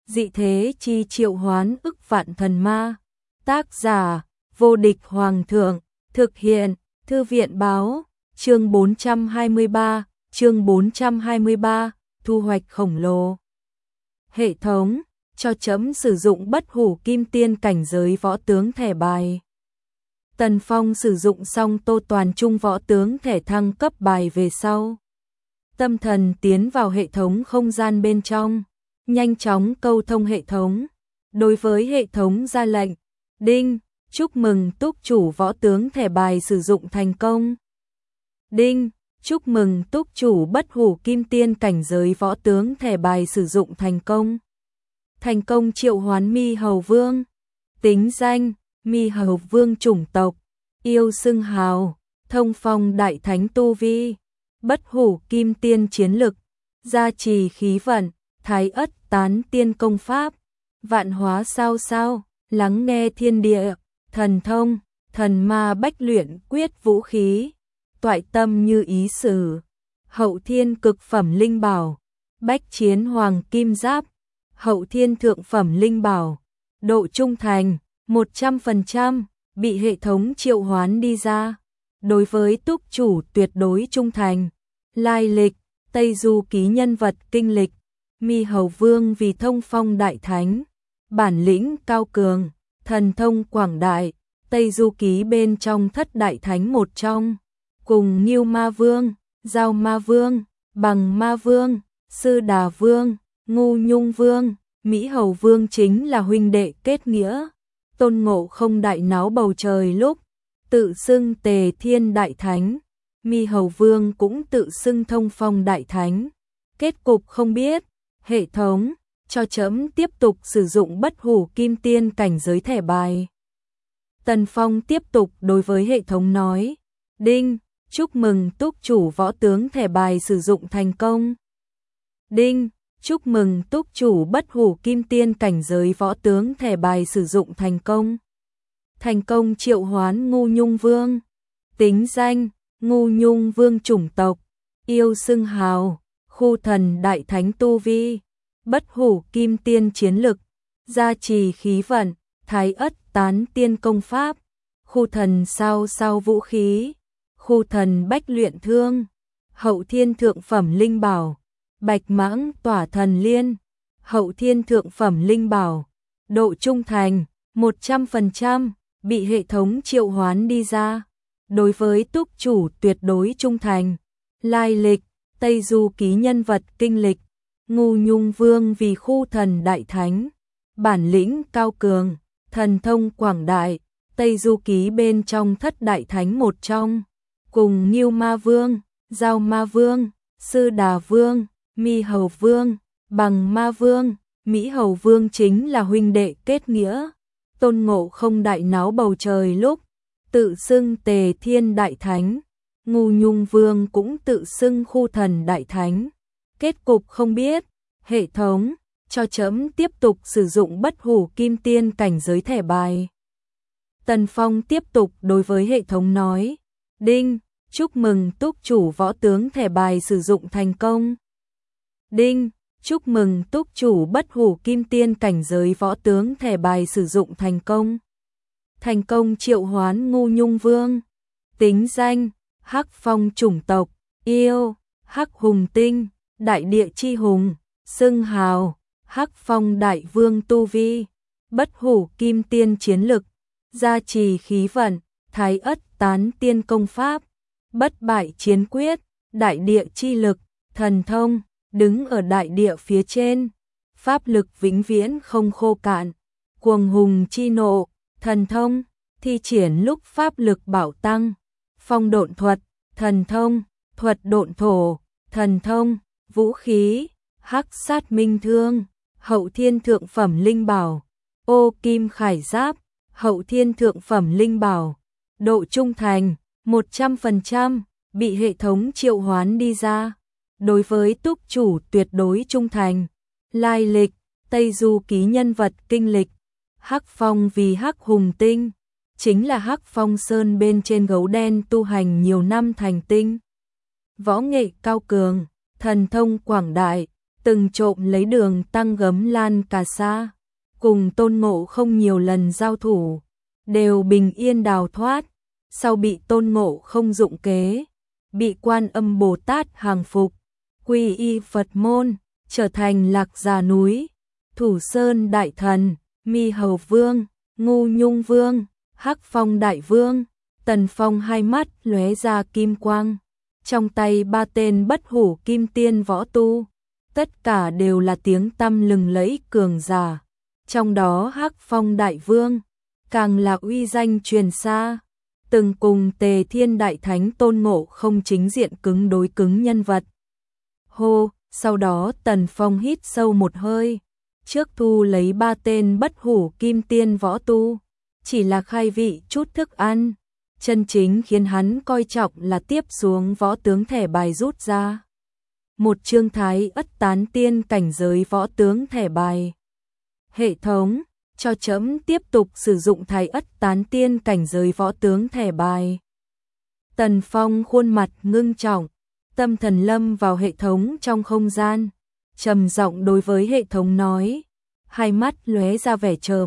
dị thế chi triệu hoán ức vạn thần ma. Tác giả, vô địch hoàng thượng, thực hiện, thư viện báo, chương 423, thu hoạch khổng lồ. Hệ thống, cho chấm sử dụng bất hủ kim tiên cảnh giới võ tướng thẻ bài. Tần Phong sử dụng xong Tô Toàn Trung võ tướng thẻ thăng cấp bài về sau. Tâm thần tiến vào hệ thống không gian bên trong, nhanh chóng câu thông hệ thống. Đối với hệ thống ra lệnh, đinh, chúc mừng túc chủ võ tướng thẻ bài sử dụng thành công. Đinh, chúc mừng túc chủ bất hủ kim tiên cảnh giới võ tướng thẻ bài sử dụng thành công. Thành công triệu hoán Mi Hầu Vương. Tính danh, Mi Hầu Vương chủng tộc, yêu xưng hào, thông phong đại thánh tu vi, bất hủ kim tiên chiến lực, gia trì khí vận, thái ất tán tiên công pháp, vạn hóa sao sao, lắng nghe thiên địa, thần thông, thần ma bách luyện quyết vũ khí, toại tâm như ý sử, hậu thiên cực phẩm linh bảo, bách chiến hoàng kim giáp, hậu thiên thượng phẩm linh bảo, độ trung thành 100%, bị hệ thống triệu hoán đi ra. Đối với túc chủ tuyệt đối trung thành. Lai lịch, Tây Du Ký nhân vật kinh lịch, Mi Hầu Vương vì thông phong đại thánh, bản lĩnh cao cường, thần thông quảng đại, Tây Du Ký bên trong thất đại thánh một trong, cùng Ngưu Ma Vương, Giao Ma Vương, Bằng Ma Vương, Sư Đà Vương, Ngu Nhung Vương, Mỹ Hầu Vương chính là huynh đệ kết nghĩa. Tôn Ngộ Không đại náo bầu trời lúc tự xưng Tề Thiên Đại Thánh, Mi Hầu Vương cũng tự xưng Thông Phong Đại Thánh. Kết cục không biết, hệ thống cho chấm tiếp tục sử dụng bất hủ kim tiên cảnh giới thẻ bài. Tần Phong tiếp tục đối với hệ thống nói, đinh, chúc mừng túc chủ võ tướng thẻ bài sử dụng thành công. Đinh, chúc mừng túc chủ bất hủ kim tiên cảnh giới võ tướng thẻ bài sử dụng thành công. Thành công triệu hoán Ngu Nhung Vương. Tính danh, Ngu Nhung Vương chủng tộc, yêu xưng hào, khu thần đại thánh tu vi, bất hủ kim tiên chiến lực, gia trì khí vận, thái ất tán tiên công pháp, khu thần sao sao vũ khí, khu thần bách luyện thương, hậu thiên thượng phẩm linh bảo, bạch mãng tỏa thần liên, hậu thiên thượng phẩm linh bảo, độ trung thành 100%, bị hệ thống triệu hoán đi ra. Đối với túc chủ tuyệt đối trung thành. Lai lịch, Tây Du Ký nhân vật kinh lịch, Ngu Nhung Vương vì khu thần đại thánh, bản lĩnh cao cường, thần thông quảng đại, Tây Du Ký bên trong thất đại thánh một trong, cùng Ngưu Ma Vương, Giao Ma Vương, Sư Đà Vương, Mi Hầu Vương, Bằng Ma Vương, Mỹ Hầu Vương chính là huynh đệ kết nghĩa. Tôn Ngộ Không đại náo bầu trời lúc tự xưng Tề Thiên Đại Thánh, Ngu Nhung Vương cũng tự xưng khu thần đại thánh. Kết cục không biết, hệ thống cho chấm tiếp tục sử dụng bất hủ kim tiên cảnh giới thẻ bài. Tần Phong tiếp tục đối với hệ thống nói, đinh, chúc mừng túc chủ võ tướng thẻ bài sử dụng thành công. Đinh, chúc mừng túc chủ bất hủ kim tiên cảnh giới võ tướng thẻ bài sử dụng thành công. Thành công triệu hoán Ngu Nhung Vương. Tính danh, Hắc Phong chủng tộc, yêu, Hắc Hùng Tinh, đại địa chi hùng, xưng hào, Hắc Phong đại vương tu vi, bất hủ kim tiên chiến lực, gia trì khí vận, thái ất tán tiên công pháp, bất bại chiến quyết, đại địa chi lực, thần thông, đứng ở đại địa phía trên, pháp lực vĩnh viễn không khô cạn, cuồng hùng chi nộ, thần thông, thi triển lúc pháp lực bảo tăng, phong độn thuật, thần thông, thuật độn thổ, thần thông, vũ khí, hắc sát minh thương, hậu thiên thượng phẩm linh bảo, ô kim khải giáp, hậu thiên thượng phẩm linh bảo, độ trung thành 100%, bị hệ thống triệu hoán đi ra. Đối với túc chủ tuyệt đối trung thành. Lai lịch, Tây Du Ký nhân vật kinh lịch, Hắc Phong vì Hắc Hùng Tinh, chính là Hắc Phong Sơn bên trên gấu đen tu hành nhiều năm thành tinh. Võ nghệ cao cường, thần thông quảng đại, từng trộm lấy Đường Tăng gấm Lan Cà Sa, cùng Tôn Ngộ Không nhiều lần giao thủ, đều bình yên đào thoát, sau bị Tôn Ngộ Không dụng kế, bị Quan Âm Bồ Tát hàng phục, quy y Phật môn, trở thành Lạc Già Núi, Thủ Sơn Đại Thần, Mi Hầu Vương, Ngu Nhung Vương, Hắc Phong Đại Vương. Tần Phong hai mắt lóe ra kim quang, trong tay 3 tên bất hủ kim tiên võ tu, tất cả đều là tiếng tăm lừng lẫy cường giả, trong đó Hắc Phong Đại Vương càng là uy danh truyền xa, từng cùng Tề Thiên Đại Thánh Tôn Ngộ Không chính diện cứng đối cứng nhân vật. Hô, sau đó Tần Phong hít sâu một hơi, trước thu lấy 3 tên bất hủ kim tiên võ tu, chỉ là khai vị chút thức ăn, chân chính khiến hắn coi trọng là tiếp xuống võ tướng thẻ bài rút ra. Một chương Thái Ất Tán Tiên cảnh giới võ tướng thẻ bài. Hệ thống, cho chấm tiếp tục sử dụng Thái Ất Tán Tiên cảnh giới võ tướng thẻ bài. Tần Phong khuôn mặt ngưng trọng, tâm thần lâm vào hệ thống trong không gian, trầm giọng đối với hệ thống nói, hai mắt lóe ra vẻ chờ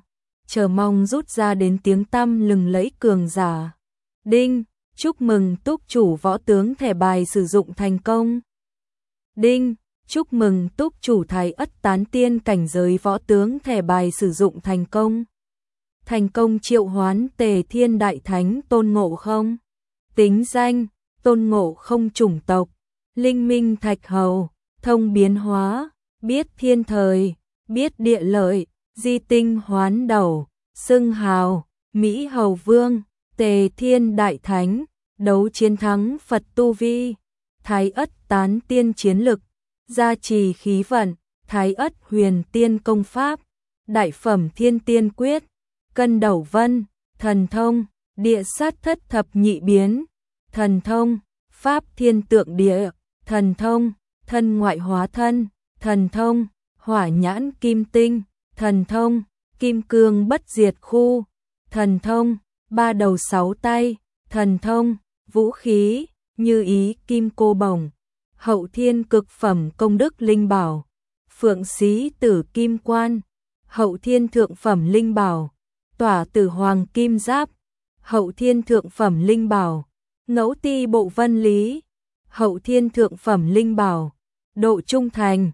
mong rút ra đến tiếng tăm lừng lẫy cường giả. Đinh, chúc mừng túc chủ võ tướng thẻ bài sử dụng thành công. Đinh, chúc mừng túc chủ Thái Ất Tán Tiên cảnh giới võ tướng thẻ bài sử dụng thành công. Thành công triệu hoán Tề Thiên Đại Thánh Tôn Ngộ Không. Tính danh, Tôn Ngộ Không. Chủng tộc, Linh Minh Thạch Hầu. Thông biến hóa, biết thiên thời, biết địa lợi, di tinh hoán đầu. Xưng hào, Mỹ Hầu Vương. Tề Thiên Đại Thánh, đấu chiến thắng Phật tu vi. Thái Ất Tán Tiên chiến lực, gia trì khí vận. Thái Ất Huyền Tiên công pháp, Đại phẩm Thiên Tiên quyết. Cân Đầu Vân, thần thông, Địa sát thất thập nhị biến. Thần thông, Pháp Thiên Tượng Địa. Thần thông, Thân ngoại hóa thân. Thần thông, Hỏa nhãn kim tinh. Thần thông, Kim cương bất diệt khu. Thần thông, 3 đầu 6 tay. Thần thông, vũ khí, Như ý kim cô bổng. Hậu thiên cực phẩm công đức linh bảo, Phượng xí tử kim quan. Hậu thiên thượng phẩm linh bảo, Tỏa tử hoàng kim giáp. Hậu thiên thượng phẩm linh bảo, Ngẫu ti bộ vân lý. Hậu thiên thượng phẩm linh bảo, độ trung thành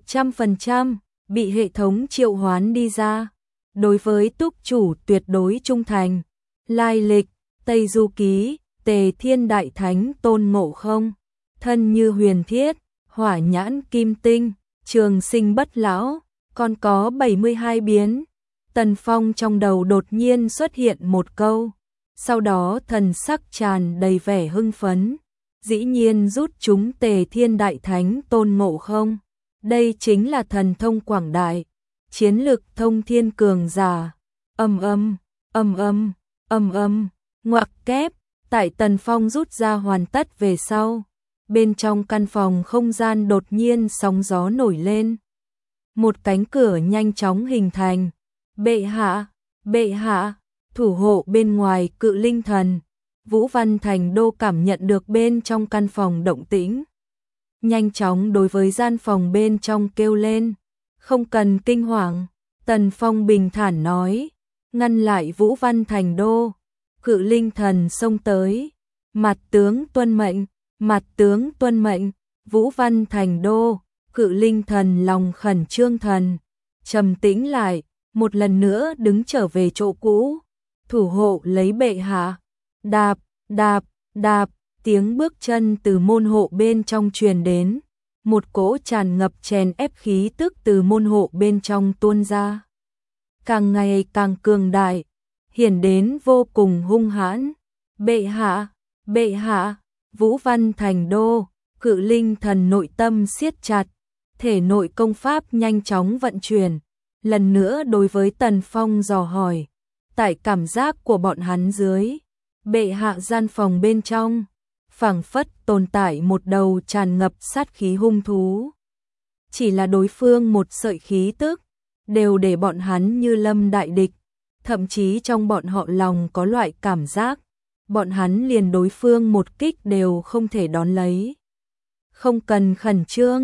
100%, bị hệ thống triệu hoán đi ra. Đối với túc chủ tuyệt đối trung thành. Lai lịch, Tây Du Ký, Tề Thiên Đại Thánh Tôn Ngộ Không. Thân như huyền thiết, hỏa nhãn kim tinh, trường sinh bất lão, còn có 72 biến. Tần Phong trong đầu đột nhiên xuất hiện một câu, sau đó thần sắc tràn đầy vẻ hưng phấn. Dĩ nhiên rút chúng Tề Thiên Đại Thánh Tôn Ngộ Không. Đây chính là thần thông quảng đại, chiến lực thông thiên cường giả. Ngoặc kép, tại Tần Phong rút ra hoàn tất về sau, bên trong căn phòng không gian đột nhiên sóng gió nổi lên. Một cánh cửa nhanh chóng hình thành. Bệ hạ, thủ hộ bên ngoài Cự Linh Thần. Vũ Văn Thành Đô cảm nhận được bên trong căn phòng động tĩnh, nhanh chóng đối với gian phòng bên trong kêu lên, không cần kinh hoàng. Tần Phong bình thản nói, ngăn lại Vũ Văn Thành Đô. Cự Linh Thần xông tới, mặt tướng tuân mệnh. Vũ Văn Thành Đô, Cự Linh Thần lòng khẩn trương thần, trầm tĩnh lại, một lần nữa đứng trở về chỗ cũ, thủ hộ lấy bệ hạ. Đạp, đạp, đạp, tiếng bước chân từ môn hộ bên trong truyền đến, một cỗ tràn ngập chèn ép khí tức từ môn hộ bên trong tuôn ra, càng ngày càng cường đại, hiển đến vô cùng hung hãn. Bệ hạ, Vũ Văn Thành Đô, Cự Linh Thần nội tâm siết chặt, thể nội công pháp nhanh chóng vận chuyển, lần nữa đối với Tần Phong dò hỏi. Tại cảm giác của bọn hắn dưới, bệ hạ gian phòng bên trong, phảng phất tồn tại một đầu tràn ngập sát khí hung thú. Chỉ là đối phương một sợi khí tức, đều để bọn hắn như lâm đại địch, thậm chí trong bọn họ lòng có loại cảm giác, bọn hắn liền đối phương một kích đều không thể đón lấy. Không cần khẩn trương,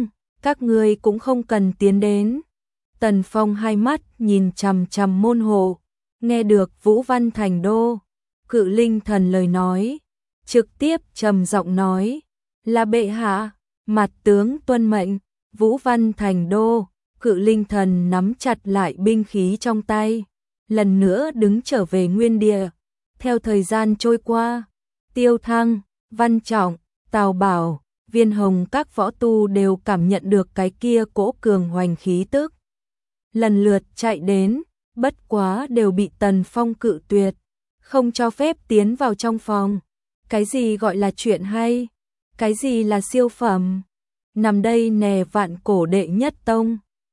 các ngươi cũng không cần tiến đến. Tần Phong hai mắt nhìn chằm chằm môn hộ, nghe được Vũ Văn Thành Đô, Cự Linh Thần lời nói, trực tiếp trầm giọng nói, là bệ hạ, mặt tướng tuân mệnh. Vũ Văn Thành Đô, Cự Linh Thần nắm chặt lại binh khí trong tay, lần nữa đứng trở về nguyên địa. Theo thời gian trôi qua, Tiêu Thăng, Văn Trọng, Tào Bảo, Viên Hồng các võ tu đều cảm nhận được cái kia cỗ cường hoành khí tức. Lần lượt chạy đến, bất quá đều bị Tần Phong cự tuyệt, không cho phép tiến vào trong phòng. Cái gì gọi là chuyện hay? Cái gì là siêu phẩm? Nằm đây nè vạn cổ đệ nhất tông.